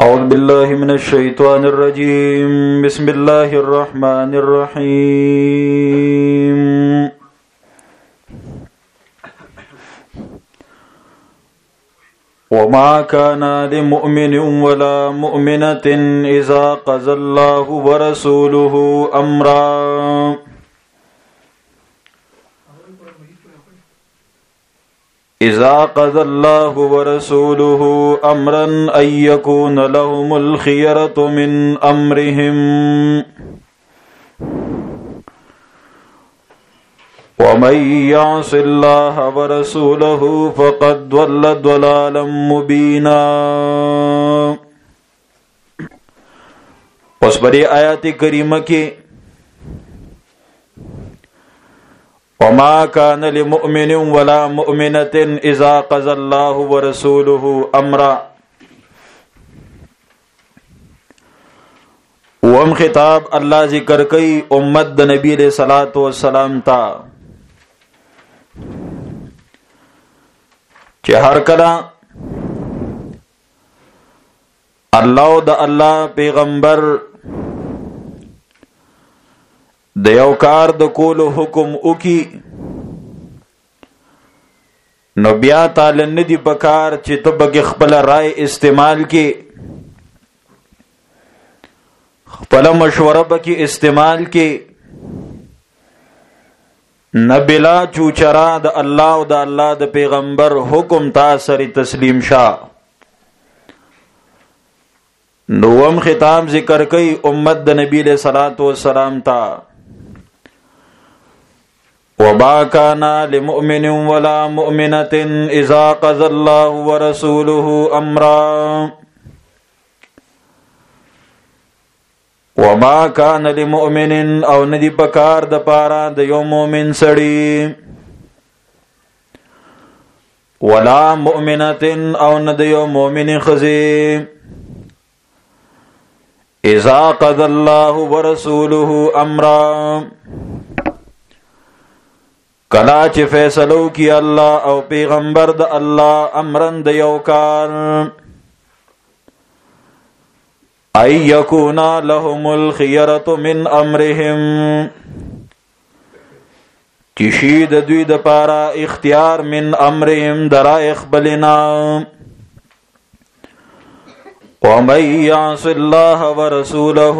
أعوذ بالله من الشيطان الرجيم بسم الله الرحمن الرحيم وما كان لمؤمن ولا مؤمنة إذا قضى الله ورسوله أمرا إذا قضى الله ورسوله أمرا أن يكون لهم الخيرة من أمرهم ومن يعص الله ورسوله فقد ضل ضلالا مبينا. اس بڑی آیات کریمہ کی وما كان لمؤمن ولا مؤمنة إذا قضى الله ورسوله أمرا وم خطاب اللہ ذکر کئی امت د نبی علیہ الصلوۃ والسلام تا چې هر کله الله د الله پیغمبر د یو کار د کولو حکم وکي نو بیا تعالی ندی پکار چې ته بګ خپل رائے استعمال کې خپل مشوره بکی استعمال کې نبلا چوچرا د الله او د الله د پیغمبر حکم تا سری تسلیم شاه. نوم خطاب ذکر کئی امت د نبی علیہ الصلوۃ والسلام تا وما كان لمؤمن ولا مؤمنة إذا قضى الله ورسوله أمرا وما كان لمؤمن او ندی پکار د پارا د یو مؤمن سړی ولا مؤمنة او ند یو مؤمن خزی اذا قضى الله ورسوله امرا کلا چې فیصلو کی الله او پیغمبر د الله امرن د یو کار ای یکونا لهم الخیرة من امرهم چشید دوی د پارا اختیار من امرهم درا اخبلنا ومن یعص الله ورسوله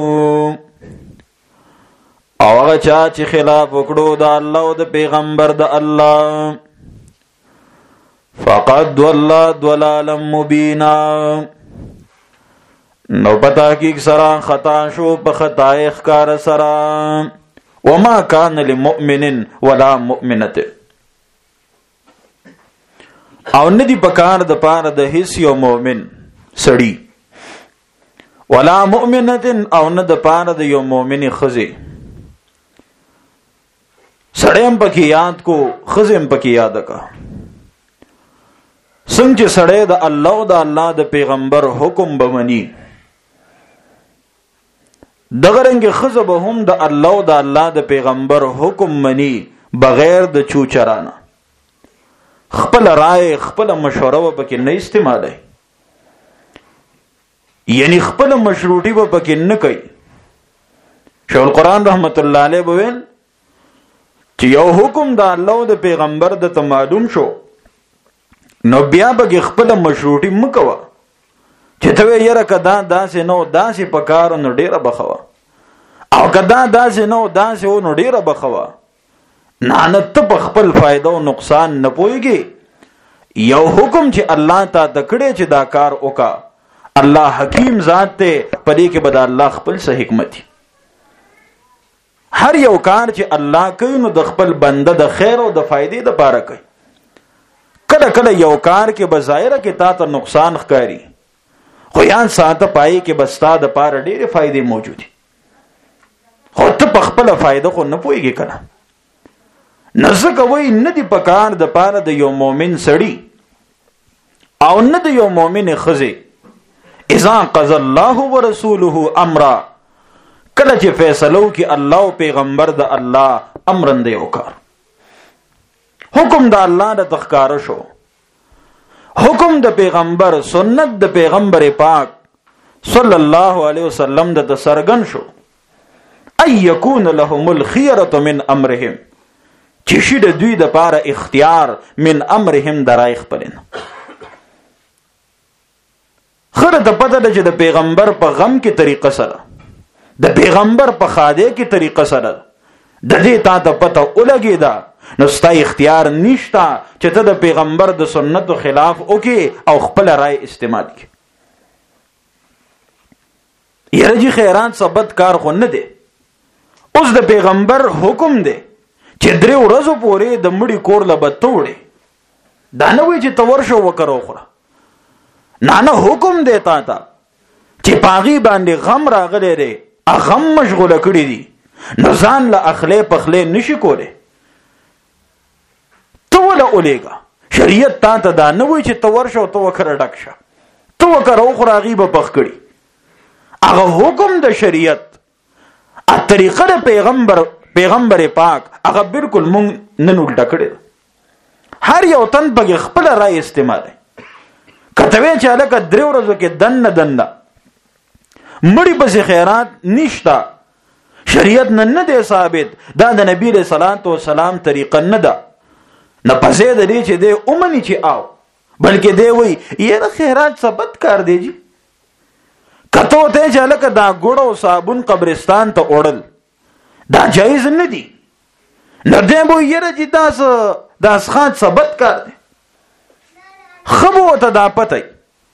او هغه چا چې خلاف وکړو د الله او د پیغمبر د الله فقد ضل ضلالا مبینا نو پتا کی سرا خطا شو په خطا اخکار سرا. وما كان لمؤمن ولا مؤمنة او ندی پکار د پار د هیڅ یو مؤمن سړی ولا مؤمنة او نه د پار د یو مؤمن خزی سړیم پکې یاد کو خزم پکې یاد کا څنګه سړی د الله او د الله د پیغمبر حکم بمنی دغه رنګ خزه به هم د الله او د الله د پیغمبر حکم منی بغیر د چوچرانه خپل رائے خپل مشوره پکې نه استعمالای یعنی خپل مشروطی پکې نه کوي. شیخ القرآن رحمت الله علیه بویل چې یو حکم د الله او د پیغمبر د معلوم شو نو بیا به خپل مشروطی مکوا چې ته یې کدا داسې نو داسې پکار نو ډیره بخوا او کدا داسې نو داسې نو ډیره بخوا نه ته په خپل فائدہ او نقصان نه پويږي. یو حکم چې الله تا تکړه چې دا کار وکا الله حکیم ذات ته پدې کې بد الله خپل څه حکمت هر یو کار چې الله کوي نو د خپل بنده د خیر او د فائدې د پاره کوي. کله کله یو کار کې بظاهر کې تا ته نقصان ښکاری خو یان ساته پای کې بستا د پاره ډېرې فائدې موجودي خو ته په خپل فائدہ خو نه پويږي کنه نزدک وای نه دی پکار د پاره د یو مؤمن سړی او نه د یو مؤمن خزی اذا قضى الله ورسوله امرا کله چې فیصلو کې الله او پیغمبر د الله امرن دی وکړ حکم د الله د تخکار شو حکم د پیغمبر سنت د پیغمبر پاک صلی الله علیه وسلم د سرګن شو ای یکون لهم الخيره من امرهم چې شي د دوی د پاره اختیار من امرهم درای خپلن. خره ته پته ده چې د پیغمبر په غم کې طریقه سره د پیغمبر په خاده کې طریقه سره د دې تا ته پته ولګیدا نو ستا اختیار نشتا چې ته د پیغمبر د سنتو خلاف وکې او خپل رائے استعمال کړې. یره جی خیرات ثبت کار خو نه دی. اوس د پیغمبر حکم دی چې 3 ورځې پورې د مړي کور له بتوړي دا نه وی چې تور شو وکړو خره. نه حکم دی تا ته چې پاغي باندې غم راغلی دی غم مشغوله کړی دي نو ځان له اخلې پخلې نشي کوله. تو ولا اولېګا شریعت تا ته دا نه وی چې تور شو تو وکړه ډک شه تو وکړو خو راغيبه پخ کړی. هغه حکم د شریعت ا طریقه د پیغمبر پاک هغه بالکل مونږ نن الټا کړی. هر یو تن په خپل رائے استعمال کتوی چې الکه 3 ورځې کې دنه مړی پسې خیرات نشتا. شریعت نه دی ثابت دا د نبی رسول الله سلام طریقه نه ده. نه پسې د دې چې دی اومني چې آو بلکې دی وی یره خیرات ثبت کار دی جی کته ته چې الکه دا ګړو صابون قبرستان ته اوړل دا جایز نه دی. نه دی وی یره چې داس خان ثبت کار دی. خبو ته دا پته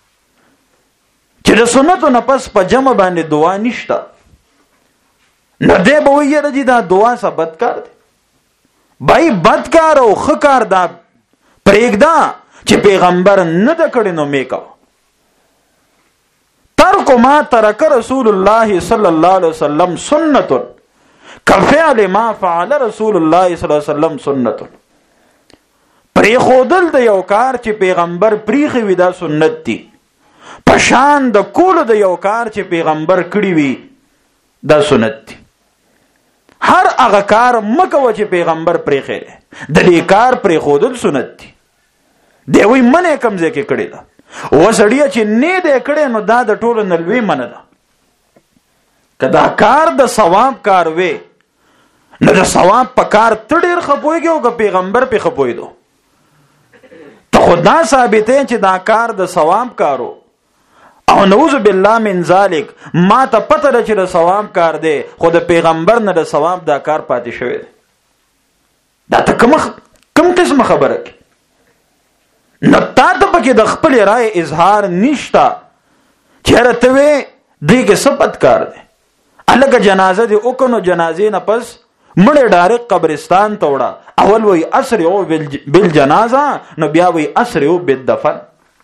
چې د سنتو نه پس په جمع باندې دعا نشته. نه دی به ویره چې دا دعا ثبت کار دی. بای بدکار او خکار دا پرېږدا چې پیغمبر نه د کړي نو میکا. ترک ما ترک رسول الله صلی الله علیه وسلم سنت کفعل ما فعل رسول الله صلی الله علیه وسلم سنت. پری خودل د یو کار چې پیغمبر پریخي وي دا سنت دی. پشان د کول د یو کار چې پیغمبر کړی وي دا سنت دی. هر هغه کار مکه و چې پیغمبر پریخي د دې کار پری خودل سنت دی. دی وی منه کمزې کې کړی دا وسړی چې نه دې کړي نو دا د ټولو نلوي منه ده. کدا کار د ثواب کار وي نو د ثواب په کار تډیر خپويږي او پیغمبر په خپوي دو ته خدا ثابته چې دا کار د ثواب کارو او نعوذ بالله من ذالک ما ته پته ده چې د ثواب کار دی خو د پیغمبر نه د ثواب دا کار پاتې شوی دی. دا ته کوم قسم خبره کی نه تا ته پکې د خپل رائے اظهار نشتا چیرې ته وې دې کې ثبت کار دی. الګ جنازه دی او کنو جنازې نه پس مړ ډایرک قبرستان ته وړه اول وی اسر او بالجنازه نو بیا وی اسر او بالدفن.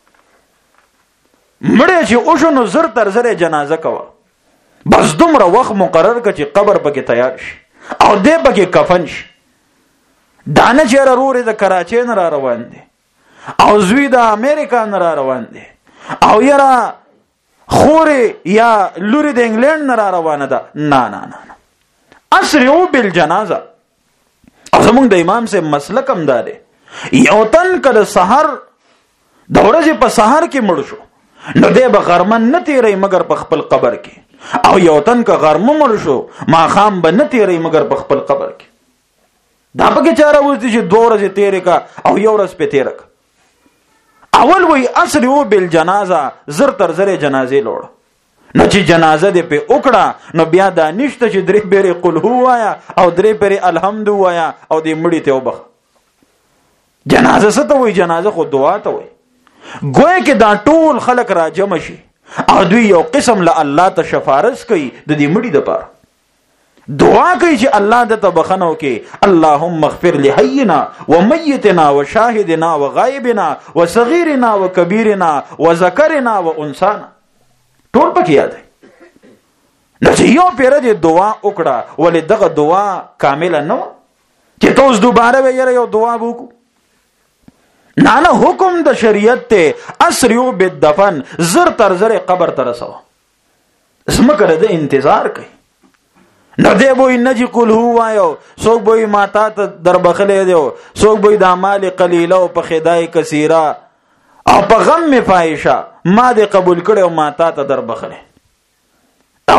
مړ چې او شنو زر تر زر جنازه کوا بس دومره وخت مقرر ک چې قبر پکې تیار شي او دې پکې کفن شي. دانه چیرې رورې د کراچۍ نه را روان دي او زوی د امریکا نه را روان دي او یرا خوري یا لوري د انګلند نه را روانه ده. نه اسرعوا بالجنازه. او زمونږ د امام سے مسلک هم دا دی یو تن کله سحر د ورځې په سحر کې مړ شو نو دی به غرمن نه تیری مگر په خپل قبر کې او یو تن که غرمه مړ شو ماښام به نه تیری مگر په خپل قبر کې. دا پکې چاره وځي چې 2 ورځې تیرې کا او یو ورځ په تیرې کا. اول وی اسرعوا بالجنازه زر تر زر جنازې لوړ نو چې جنازه دې په وکړه نو بیا دا نشته چې 3 پیری قل هو وایا او 3 پیری الحمد وایا او دې مړی ته وبخ. جنازه څه ته وی؟ جنازه خو دعا ته وی. گویا کې دا ټول خلق را جمع شي او دوی یو قسم له الله ته شفارس کوي د دې مړي د پاره دعا کوي چې الله د تبخنو کې اللهم اغفر لحينا وميتنا وشاهدنا وغائبنا وصغيرنا وكبيرنا وذكرنا وانثانا. ټول پکې یاد نه چې یو پیر دې دعا وکړه ولې دغه دعا کامله نه چې توس دوباره ویره یو دعا وکړو. نه حکم د شریعت ته اسریو بالدفن زر تر زر قبر تر رسو اسمکه د انتظار کوي. نه دی وای نجی قل هو وایو څوک وای ماتا ته دربخلې دیو څوک وای د مال قلیله او په خدای کثیره او په غم فایشه ما دې قبول کړو ماتا ته دربخلې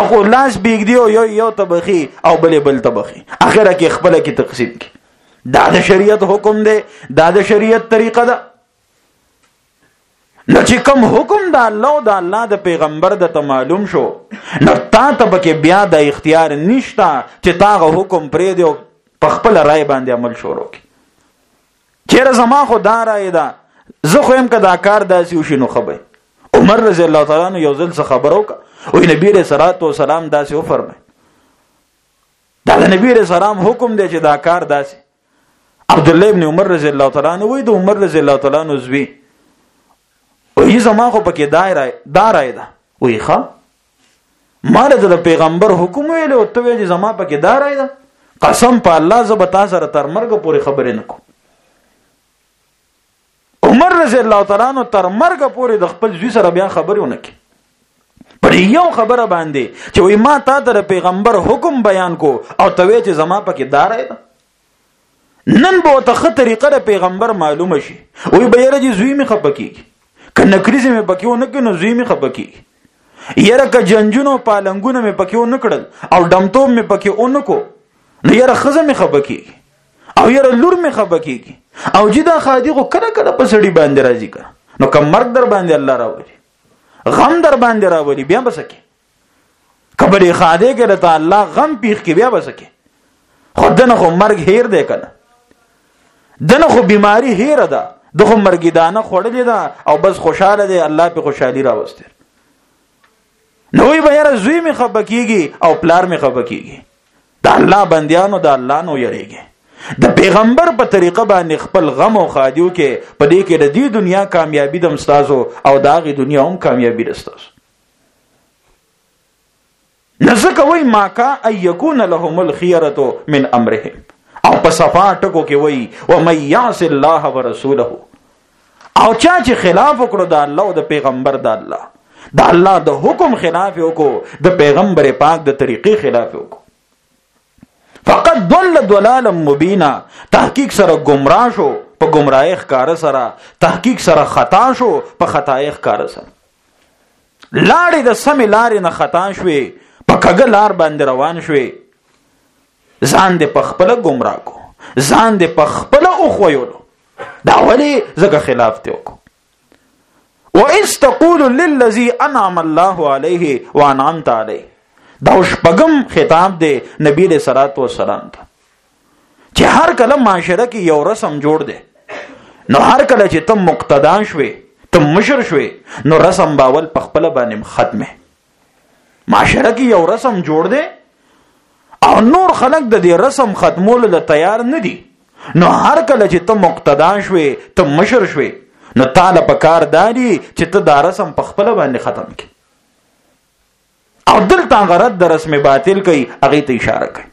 او لاس بیگ دیو یو تبخي او بل تبخي اخره کې خپل کې تقسیم کی. دا د شریعت حکم دی، دا د شریعت طریقه ده. نو چې کوم حکم د الله او د الله د پیغمبر د معلوم شو، نو تا ته پکې بیا د اختیار نشته چې تاغه حکم پرې دی په خپل رائے باندې عمل شروع کی. چیرې زما خو دا رائے ده، زه خو هم کدا کار داسې وشي نو خبر. عمر رضی الله تعالی عنہ یو ځل څه خبرو کا او نبی رسول الله سلام داسې و فرمای. دا د نبی رسول الله حکم دی چې دا کار داسې. عبد الله ابن عمر رضی الله تعالی عنہ وای د عمر رضی الله تعالی عنہ زوی وای زما خو پکې دایره ده وای ښا مال د پیغمبر حکم ویل او ته وای زما پکې دایره ده، قسم په الله زبتا سره تر مرګ پورې خبرې نکو. عمر رضی الله تعالی عنہ تر مرګ پورې د خپل زوی سره بیا خبرې ونکي پر یو خبره باندې چې وای ما تا د پیغمبر حکم بیان کو او ته وای چې زما پکې دایره ده. نن به ته خه طریقه د پیغمبر معلومه شي وای به یره چې زوی می خپکیږي کنه کریزه می پکې ونه کنه زوی می خپکیږي یره ک جنجونو پالنګونه می پکې ونه کړل او دمتوب می پکې ونه کو نو یره خزه می خپکیږي او یره لور می خپکیږي او جدا خادي کو کړه کړه په سړی باندې راځي کا نو کم مرګ در باندې الله راوړي غم در باندې راوړي بیا بسکه کبري خاده کې ته الله غم پیخ کې بیا بسکه خدانه خو مرګ هیر دی کنه دنه خو بیماری هیر ده دغه مرګ دانه خوړلې ده او بس خوشاله دی الله په خوشحالي راوستي. نوې به یاره زوی می خپکیږي او پلار می خپکیږي. د الله بندیانو د الله نو یریږي. د پیغمبر په طریقه باندې خپل غم او خادیو کې په دې کې د دې دنیا کامیابی د مستازو او د هغه دنیا هم کامیابی رستاسو. نزدک وای ماکا ايكون لهم الخيره من امرهم او په صفا ټکو کې وای و مَن يعص الله ورسوله او چا چې خلاف وکړو د الله او د پیغمبر د الله د حکم خلاف وکړو د پیغمبر پاک د طریقې خلاف وکړو فقط ضل ضلالا مبینا تحقیق سره گمراه شو په گمراهی ښکار سره تحقیق سره خطا شو په خطای ښکار سره لاړې د سمې لارې نه خطا شوې په کږه لار باندې روان شوې ځان دې په خپل گمراه کو ځان دې په خپل او خویولو دا ولی زګه خلاف ته وکړو. واستقول للذي انعم الله عليه وانعمت عليه دا شپږم خطاب دی نبی له صلوات و سلام ته چې هر کله معاشره کې یو رسم جوړ دی نو هر کله چې تم مقتدا شوي تم مشر شوي نو رسم باول په خپل باندې ختمه معاشره کې یو رسم جوړ دی او نور خلق د دې رسم ختمولو له تیار نه دي نو هر کله چې ته مقتدا شوي ته مشر شوي نو تعالی په کار داري چې ته دا رسم په خپل باندې ختم کړي او دلته غرض د رسم باطل کوي هغه ته اشاره کوي.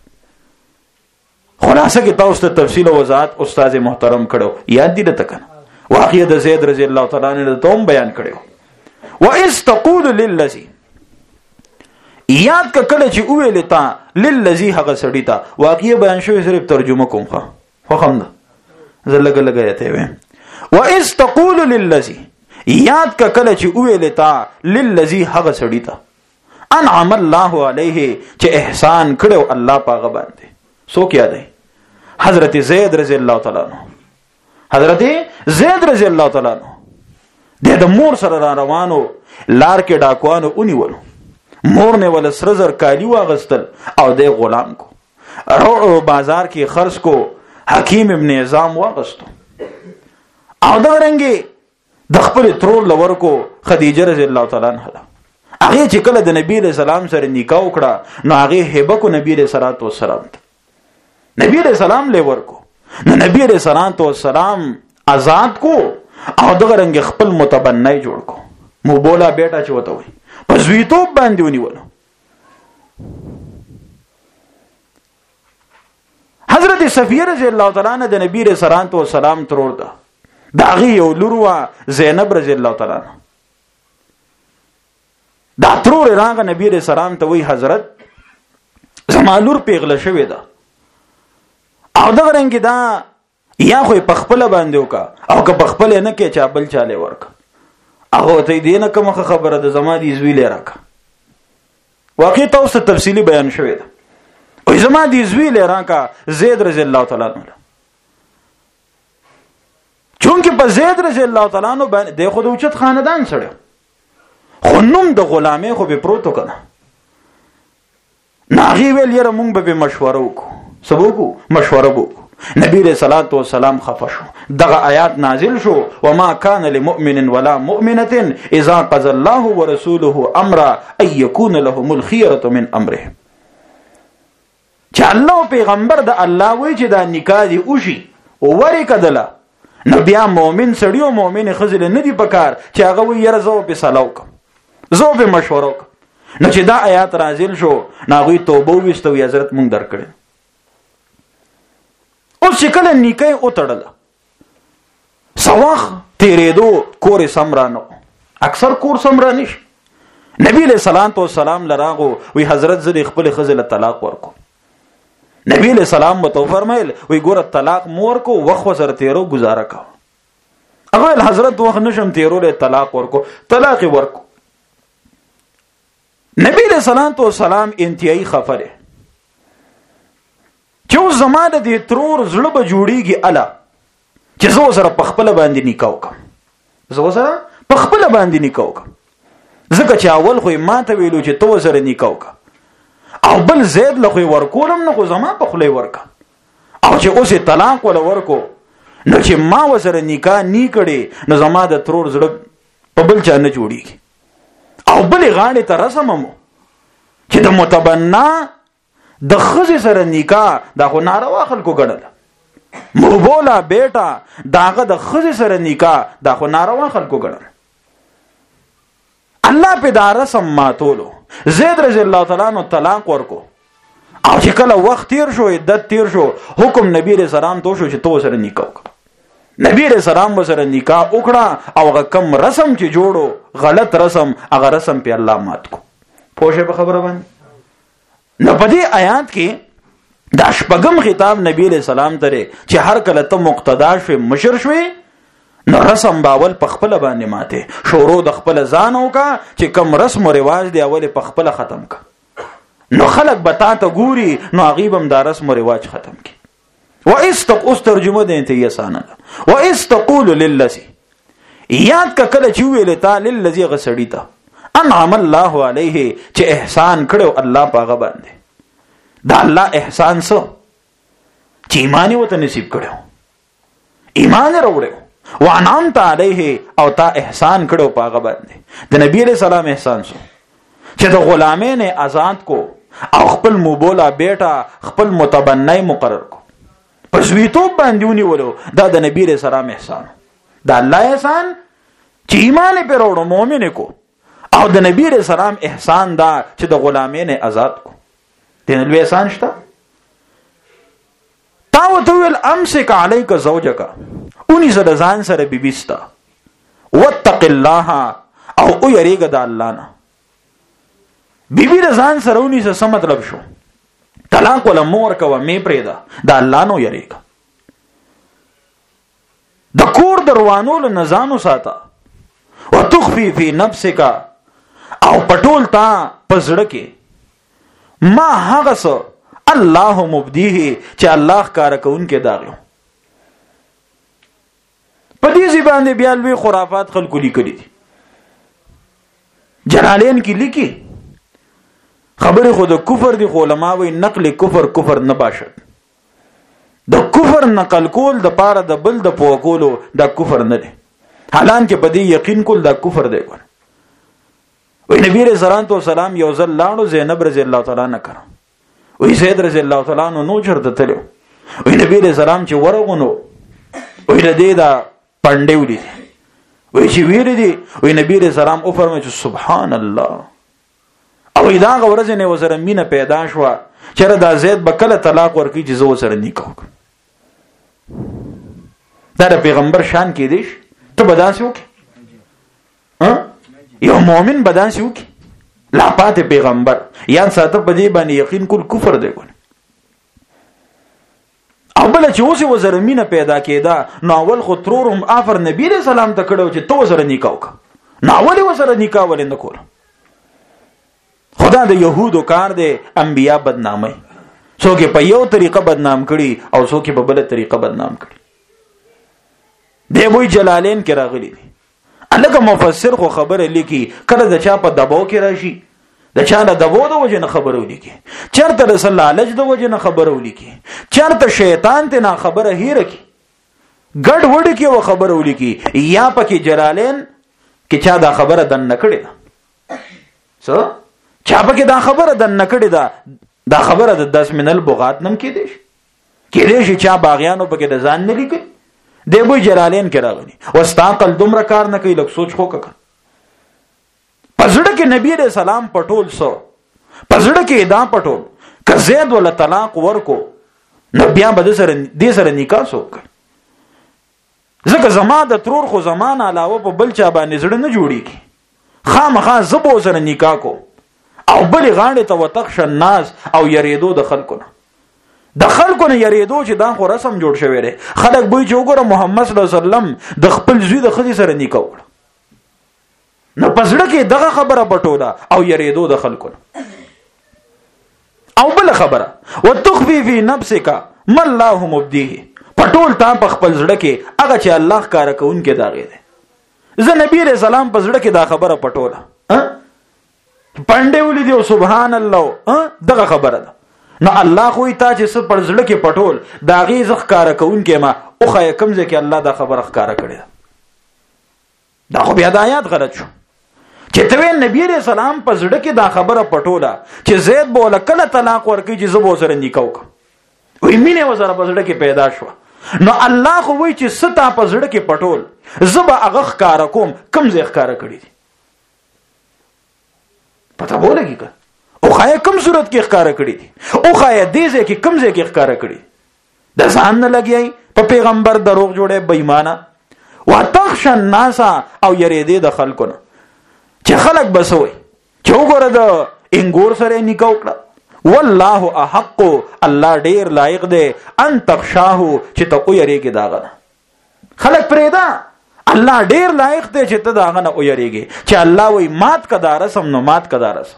خلاصه کې تاسو ته تفصیل او وضاحت استاد محترم کړو یاد دي ته کنه واقعه د زید رضی الله تعالی عنہ ته بیان کړو. واستقول للذي یاد ک کله چې ویل تا للذي هغه سړی تا واقعي بیان شوی صرف ترجمه کوم خو هم ده زلګ لګیته وي. واستقول للذي یاد ک کله چې ویل تا للذي هغه سړی تا انعم الله عليه چې احسان کړو الله پاغه باندې سو کیا دی حضرت زید رضی الله تعالی عنہ حضرت زید رضی الله تعالی عنہ د مور سره روانو لار کې ډاکوانو اونیولو مور نه ول سر زر کالی واغستل او د غلام کو رو بازار کې خرڅ کو حکیم ابن نظام واغستو او دا رنګي د خپل ترور لور کو خدیجه رضی الله تعالی عنها هغه چې کله د نبی له سلام سره نکاح وکړه نو هغه هبه کو نبی له صلوات و سلام نبی له سلام له ورکو نو نبی له صلوات و سلام آزاد کو او دغه رنګ خپل متبنای جوړ کو مو بولا بیٹا چوته وي پس وی تو باندې ونیول. حضرت صفیه رضی الله تعالی عنها د نبی رسول الله سلام ترور ده داغي یو لوروا زینب رضی الله تعالی عنها دا ترور راغه نبی رسول الله ته وی حضرت زمالور پیغله شوی ده او دا رنګ دا یا خو په خپل باندې وکا او که په خپل نه کې چا بل چاله ورک هغه ته دینه کوم خبره د زما دي زوی لراکا واقعي تاسو تفصیلی بیان شوی ده. او زما دي زوی لران کا زید رضی الله تعالی عنہ، چونکه په زید رضی الله تعالی عنہ باندې د خود اوچت خاندان سره خو نوم د غلامه خو به پروتو کنه. ناغي ویل یره مونږ به مشوره وکړو، سبو مشوره وکړو. نبی علیہ الصلوۃ والسلام خفه شو. دغه آیات نازل شو وما كان لمؤمن ولا مؤمنة اذا قضى الله ورسوله امرا ان يكون لهم الخيرة من امره. چې الله پیغمبر د الله وی چې دا نکاح دی وشي او ورې کدله، نو بیا مؤمن سړی او مؤمن خزل نه دی پکار چې هغه وی یره زو په سلاو کوم، زو په مشوره کوم. نو چې دا آیات نازل شو ناغوی توبه وستو حضرت مونږ درکړي. اوس چې کله نکاح او تړله سواخ تیرېدو کور سمرانو، اکثر کور سمرانش. نبی علیہ الصلوۃ والسلام لراغو وی حضرت زدی خپل خزل طلاق ورکو. نبی علیہ السلام متو فرمایل وی ګور طلاق مور کو وخت وسره تیرو گزاره کا. هغه حضرت وخت نشم تیرو له طلاق ورکو، طلاق ورکو. نبی علیہ الصلوۃ والسلام انتهایی خفره چې زماده دې ترور زړه به جوړیږي الا چې زو سره په خپل باندې نکاح وکم، زو سره په خپل باندې نکاح وکم. ځکه چې اول خو ما ته ویلو چې تو سره نکاح وکم او بل زید له خو ورکولم نه خو زما په خله ورکا، او چې اوس طلاق ولا ورکو نو چې ما وسره نکاح نی کړي نو زما د ترور زړه په بل چا نه جوړیږي. او بل غاړه ته رسممو چې د متبنا د خزي سره نکاح دا خو ناروا خلکو ګڼل، مبولا بیٹا داغه د خزي سره نکاح دا خو ناروا خلکو ګڼل. الله په دار سم ماتولو. زید رضی الله تعالی عنہ طلاق ورکو او چې کله وخت تیر شو عدت تیر شو حکم نبی رسول سلام تو شو چې تو سره نکاح وکړه. نبی رسول سلام سره نکاح وکړه او هغه کم رسم چې جوړو غلط رسم هغه رسم په الله مات کو. پوښه په خبره باندې نو په دې آیات کې دا شپږم خطاب نبی علیہ السلام ته چې هر کله ته مقتدا شوي مشر شوي نو رسم باول په خپل باندې ماته شروع د خپل ځان وکا چې کم رسم او رواج دی اول په خپل ختم کا. نو خلق بتا ته ګوري نو غیبم دا رسم او رواج ختم کی. و استق ترجمه دې ته یسانه و استقول للذي یاد کا کله چې ویل تا للذي غسړی تا انعم الله علیه چې احسان کړو الله پاغه باندې. دا الله احسان سو چې ایمان وته نصیب کړو، ایمان وروړو وانعمت علیه او تا احسان کړو پاغه باندې. د نبی علیہ السلام احسان سو چې د غلامین آزاد کو او خپل موبولا بیٹا خپل متبنی مقرر کو پس ویتو باندې ونیولو. دا د نبی علیہ السلام احسان، دا الله احسان چې ایمان پر وروړو مؤمن کو. او د نبی علیہ السلام احسان دا چې د غلامین آزاد کو. دین لوی احسان شته. تا وتویل امسک علیک زوجک اونی زده ځان سره بیبیستا واتق الله او یریګه د الله نه. بیبی د ځان سره اونی څه مطلب شو؟ طلاق ولا مور کوه می پرېدا د الله نو یریګه. د کور دروانو له نزانو ساته وتخفي فی نفسک او پټول تا پزړه کې ما هغه څه الله مبدیه چې الله کار کوونکې داغلو. په دې ځبان دی بیا لوی خرافات خلکو لیکلي دي. جلالین کې لیکي خبره خود کفر دی، خو علما وی نقل کفر نه باشد. د کفر نقل کول د پاره د بل د پوکولو د کفر نه دی، حالان کې بدی یقین کول د کفر دی. وی نبی رسول الله سلام یو ځل لاړو زینب رضی الله تعالی عنها کړه. وی زید رضی الله تعالی عنہ نو چرته تلو. وی نبی رسول الله چې ورغونو وی ردی دا پندیو دي وی چې ویری دي. وی نبی رسول الله او فرمایي چې سبحان الله. او دا غورځ نه وسره مینه پیدا شو چیرې دا زید بکله طلاق ورکی چې زو سره نکاح وکړ. دا د پیغمبر شان کې دیش ته بداسي وکي یو مؤمن بداسي وکي لا پات پیغمبر یا ساته په دې باندې یقین کول کفر دی ګونه. او بل چې اوسه وزر مینه پیدا کېدا نو اول خو ترورم افر نبی رسول الله ته کړو چې تو سره نکاح وکړه، نو اول وسره نکاح ولې نه کول. خدا د يهودو کار دی انبیا بدنامي، څوک په یو طریقه بدنام کړي او څوک په بل طریقه بدنام کړي. دی وی جلالین کې راغلي دي. الګ مفسر خو خبره لیکي کله د چا په دباو کې راشي، د چا نه دباو د وجه نه خبره ولیکي، چرته رسول لالچ د وجه نه خبره ولیکي، چرته شیطان ته نه خبره هیر کی ګډ وډ کې و خبره ولیکي، یا پکې جلالین کې چا دا خبره دن نکړي ده څه چا پکې دا خبره دن نکړي ده، دا خبره د 10 من البغات نم کې دي چا باغیانو پکې د ځان نه لیکي. دی بوی جلالین کې راغلی واستاقل دومره کار نه کوي، لکه سوچ خو وکړه. پزړه کې نبی رسول سلام پټول سو، پزړه کې دا پټول که زید ولا طلاق ورکو نو بیا به دې سره نکاح وکړي. ځکه زما د ترور خو زمان علاوه په بل چا باندې زړه نه جوړیږي، خامخا زبو سره نکاح کو او بل غاړه ته وتخش الناس او یریدو د خلکو نه، د خلکو نه یریدو چې دا خو رسم جوړ شوی دی. خلک به چې وګوره محمد صلی الله علیه وسلم د خپل زوی د خدي سره نکاح وکړ، نو پزړه کې دغه خبره پټوله او یریدو د خلکو نه. او بل خبره وتخفي في نفسك ما الله مبديه، پټول تا په خپل زړه کې هغه چې الله کار کوون کې داغه دی. زه نبی رسول سلام په زړه کې دا خبره پټوله پنده ولې دی سبحان الله دغه خبره ده. نو الله خو تا چې څه پر زړه کې پټول دا غي زخ کار کوون کې ما او خای کمزه کې الله دا خبره ښکارا کړی. دا خو بیا د آیات غلط شو چې ته نبی رسول سلام په زړه کې دا خبره پټوله چې زید بوله کله طلاق ورکړي چې زبو سره نکاح وکړي، وې مینه وزره په زړه کې پیدا شو. نو الله خو وایي چې ستا په زړه کې پټول زبا هغه ښکارا کوم کم ځای ښکارا کړی دي. پته بولګی که او خای کم صورت کې ښکارا کړی دي، او خای دې ځای کې کم ځای کې ښکارا کړی د ځان نه لګیای په پیغمبر دروغ جوړه بېمانه وتخش الناس او یریدې د خلکو نه چې خلک بسوي چې وګوره د انګور سره نکاح وکړه. والله احق، الله ډیر لایق دی ان تخشاه چې ته او یریږي داغه خلک پرېدا. الله ډیر لایق دی چې ته داغه نه او یریږي، چې الله وای مات کدا رسم نو مات کدا رسم.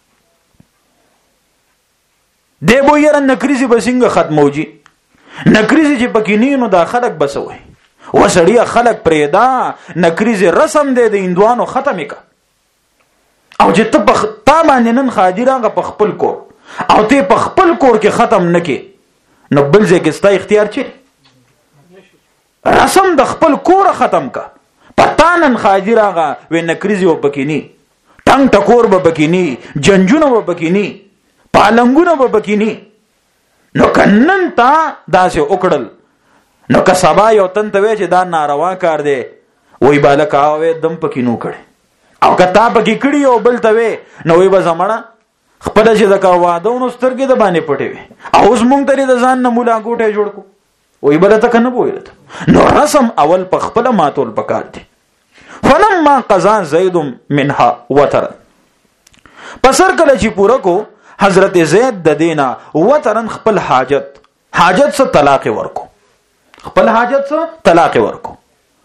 دی بو یره نکریزي بسنګ ختموجي، نکریزي چې پکې نو دا خلک بسوي وسړی خلک پرېدا. نکریزي رسم دی د هندوانو ختمه کا، او چې ته په تا باندې نن خادیرانګه په خپل کور او ته په خپل کور کې ختم نکې، نو بل ځای کې ستا اختیار چي رسم د خپل کور ختم کا. پتانن خادیرانګه و نکریزي و پکینی، ټنګ ټکور به پکینی، جنجونه و پکینی، پالنګونه و پکینی. نو کنن تا داسې وکړل نو که سبا یو تن ته وی چې دا ناروا کار دی وای بالک اوه دم پکینو کړي، او کتا پکې کړي او بل ته وی نو وی به زمړه خپل چې د کا وادو سترګې د باندې پټې وي او اوس مونږ ترې د ځان نه مولا ګوټه جوړ کو وای بل ته کنه بویل. نو رسم اول په خپل ماتول پکار دي. فلما قضا زید منها وتر، پسر کله چې پوره کو حضرت زید د دینا وترن خپل حاجت څه طلاق ورکو، خپل حاجت څه طلاق ورکو.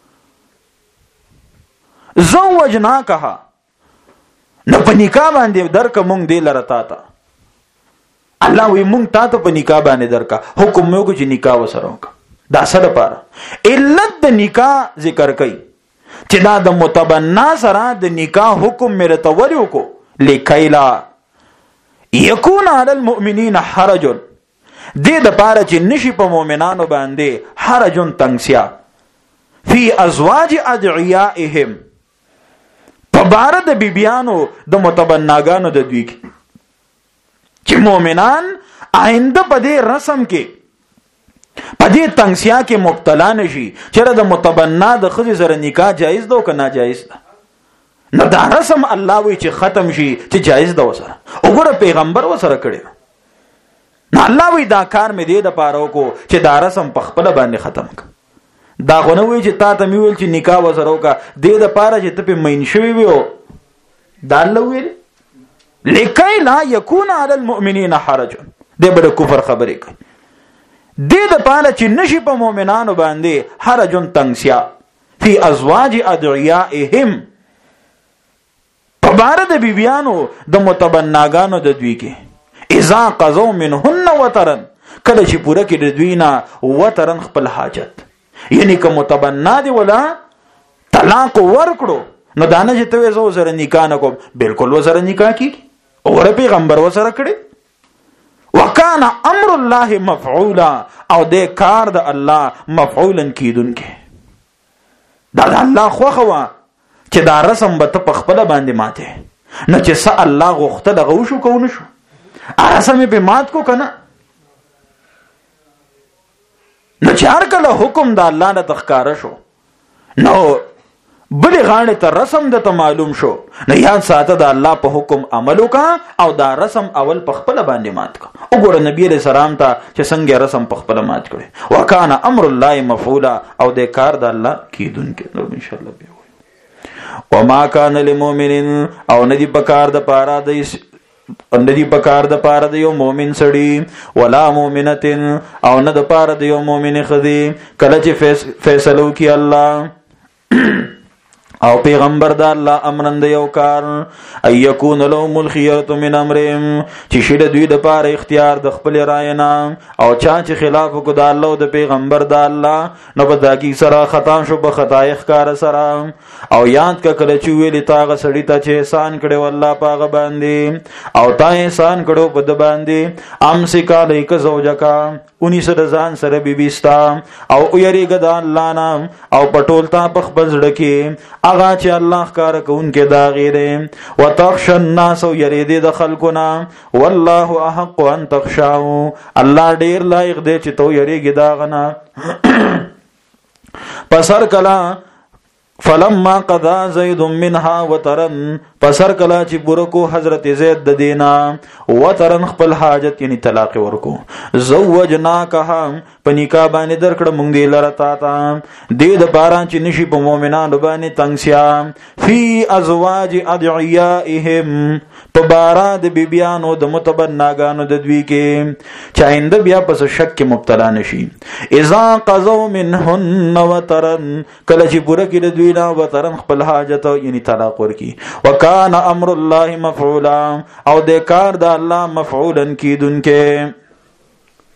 زوجناکها، نو په نکاح باندې درک مونږ دی لرتا تا الله وی مونږ تا ته په نکاح باندې درکا حکم مو کو چې نکاح وسره وکا. دا سره پاره علت د نکاح ذکر کړي چې دا د متبنا سره د نکاح حکم مې رتوریو کو لیکایلا یکون علی المؤمنین حرج، دې د پاره چې نشي په مؤمنانو باندې حرج تنگسیا فی ازواج ادعیائهم، په بار د بیبیانو د متبناګانو د دوی کې چې مؤمنان آینده په دې رسم کې په دې تنگسیا کې مبتلا نشي چې د متبنا د خځې سره نکاح جایز ده او که ناجایز ده. نو دا رسم الله وی چې ختم شي چې جایز ده وسره. وګوره پیغمبر وسره کړی، نو الله وی دا کار مې دې د پاره وکړو چې دا رسم په خپل باندې ختم کړ. دا غونه وی چې تا ته ویل چې نکاح وسره وکړه دې د پاره چې ته په مین شوی ویو، دا الله ویل لکای لا یکون علی المؤمنین حرج، دې بل کفر خبرې کوي. دې د پاره چې نشي په مؤمنانو باندې حرج تنگسیا فی ازواج ادعیائهم، په پبار د بیبیانو د متبناګانو د دوی کې اذا قضوا منهن وترن کله چې پوره کې د دوی نه وترن خپل حاجت یعنی که متبنا دی ولا طلاق ورکړو نو دانه چې ته زو سره نکاح نه کوم بالکل وسره نکاح کی اور پیغمبر وسره کړي وکانا امر الله مفعولا او د کار د الله مفعولا کیدونکې دا د الله خوخوا چې دا رسم به ته په خپل باندې ماته نه چې س الله غوښته دغه وشو کو نه شو رسم به مات کو کنه نو چار کله حکم د الله نه تخکاره شو نو بلی غاړه ته رسم د ته معلوم شو نه یاد ساته د الله په حکم عمل وکا او دا رسم اول په خپل باندې مات کا وګوره نبی علیہ السلام ته چې څنګه رسم په خپل مات کړي وکانا امر الله مفعولا او د کار د الله کیدونکې نو ان شاء الله به وما كان للمؤمن او ندی پکار د پارا د ندی پکار د پاره د یو مؤمن سړی ولا مؤمنتن او نه د پاره د یو مؤمن خدي کله چې فیصلو کی الله او پیغمبر د الله امرن د یو کار ايكون لهم الخيره من امرهم چې شید دوی د پاره اختیار د خپل رائے نه او چا چې خلاف کو د الله او د پیغمبر د الله نو په داګي سره خطا شو په خطا ښکار سره او یاد ک کله چې ویل تاغه سړی ته چې احسان کړي والله پاغه باندې او تا احسان کړو په د باندې امسکا لیک زوجکا اونې سره ځان سره بیبيستا او یریګ د الله نام او پټولتا په خپل ځړ کې اغا چې الله ښکار کوونکې دا غیره وتخشى الناس یریدې د خلقنا والله احق ان تخشوا الله ډیر لایق دی چې تو یریږي دا غنا پسر کلا فلما قضا زید منها وترن پسر کلا چې برکو حضرت زید د دینا وترن خپل حاجت یعنی طلاق ورکو زوجناکها پنیکا باندې درکړه مونږ دی لره تا دې د پارا چې نشي په مؤمنانو باندې تنگسیا فی ازواج ادعیائهم په بارا د بیبیانو د متبناګانو د دوی کې چاینده بیا پس شک کې مبتلا نشي اذا قضوا منهن وترن کله چې پوره کې د دوی نه وترن خپل حاجت یعنی طلاق ورکی وکانا امر الله مفعولا او د کار د الله مفعولا کیدونکې